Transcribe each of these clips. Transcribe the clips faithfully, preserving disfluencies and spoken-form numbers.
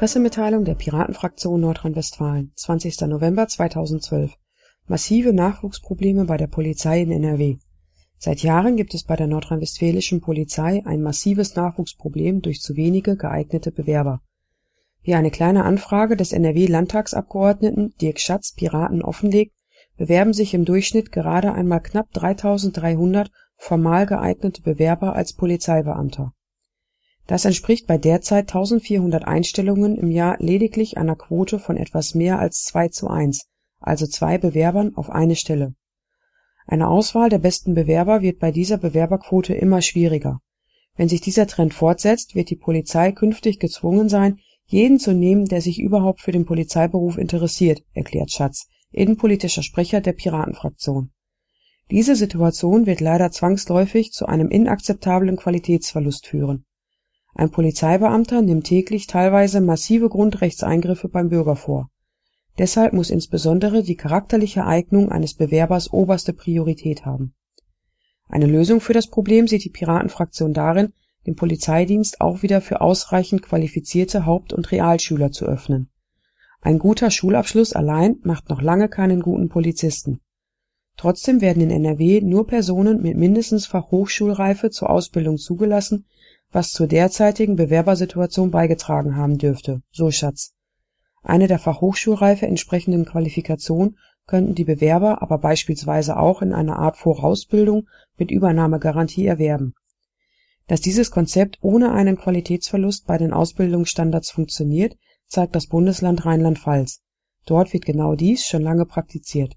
Pressemitteilung der Piratenfraktion Nordrhein-Westfalen, zwanzigster November zweitausendzwölf. Massive Nachwuchsprobleme bei der Polizei in N R W. Seit Jahren gibt es bei der nordrhein-westfälischen Polizei ein massives Nachwuchsproblem durch zu wenige geeignete Bewerber. Wie eine kleine Anfrage des N R W-Landtagsabgeordneten Dirk Schatz Piraten offenlegt, bewerben sich im Durchschnitt gerade einmal knapp dreitausenddreihundert formal geeignete Bewerber als Polizeibeamter. Das entspricht bei derzeit eintausendvierhundert Einstellungen im Jahr lediglich einer Quote von etwas mehr als zwei zu eins, also zwei Bewerbern auf eine Stelle. Eine Auswahl der besten Bewerber wird bei dieser Bewerberquote immer schwieriger. Wenn sich dieser Trend fortsetzt, wird die Polizei künftig gezwungen sein, jeden zu nehmen, der sich überhaupt für den Polizeiberuf interessiert, erklärt Schatz, innenpolitischer Sprecher der Piratenfraktion. Diese Situation wird leider zwangsläufig zu einem inakzeptablen Qualitätsverlust führen. Ein Polizeibeamter nimmt täglich teilweise massive Grundrechtseingriffe beim Bürger vor. Deshalb muss insbesondere die charakterliche Eignung eines Bewerbers oberste Priorität haben. Eine Lösung für das Problem sieht die Piratenfraktion darin, den Polizeidienst auch wieder für ausreichend qualifizierte Haupt- und Realschüler zu öffnen. Ein guter Schulabschluss allein macht noch lange keinen guten Polizisten. Trotzdem werden in N R W nur Personen mit mindestens Fachhochschulreife zur Ausbildung zugelassen, was zur derzeitigen Bewerbersituation beigetragen haben dürfte, so Schatz. Eine der Fachhochschulreife entsprechenden Qualifikation könnten die Bewerber aber beispielsweise auch in einer Art Vorausbildung mit Übernahmegarantie erwerben. Dass dieses Konzept ohne einen Qualitätsverlust bei den Ausbildungsstandards funktioniert, zeigt das Bundesland Rheinland-Pfalz. Dort wird genau dies schon lange praktiziert.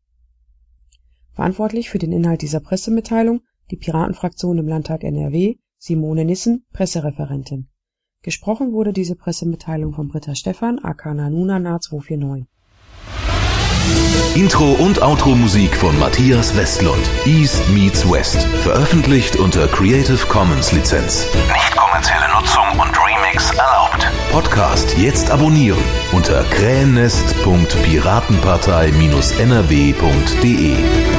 Verantwortlich für den Inhalt dieser Pressemitteilung die Piratenfraktion im Landtag N R W, Simone Nissen, Pressereferentin. Gesprochen wurde diese Pressemitteilung von Britta Stephan, aka Nanuna Nah zwei vier neun. Intro und Outro Musik von Matthias Westlund. East meets West. Veröffentlicht unter Creative Commons Lizenz. Nicht kommerzielle Nutzung und Remix erlaubt. Podcast jetzt abonnieren unter krähennest punkt piratenpartei Bindestrich n r w punkt d e.